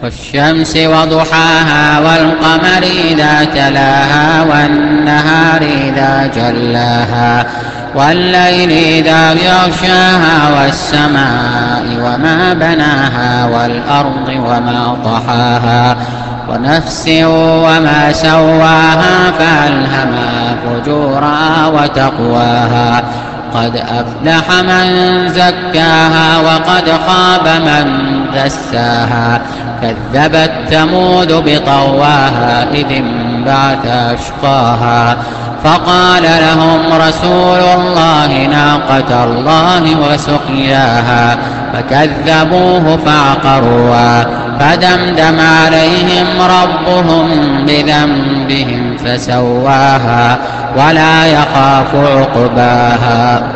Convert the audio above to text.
والشمس وضحاها والقمر إذا تلاها والنهار إذا جلاها والليل إذا يغشاها والسماء وما بناها والأرض وما طحاها ونفس وما سواها فألهمها فجورها وتقواها قد أفلح من زكاها وقد خاب من دساها كذبت ثمود بطغواها إذ انبعث أشقاها فقال لهم رسول الله ناقة الله وسقياها فكذبوه فعقروها فدمدم عليهم ربهم بذنبهم فسواها ولا يخاف عقباها.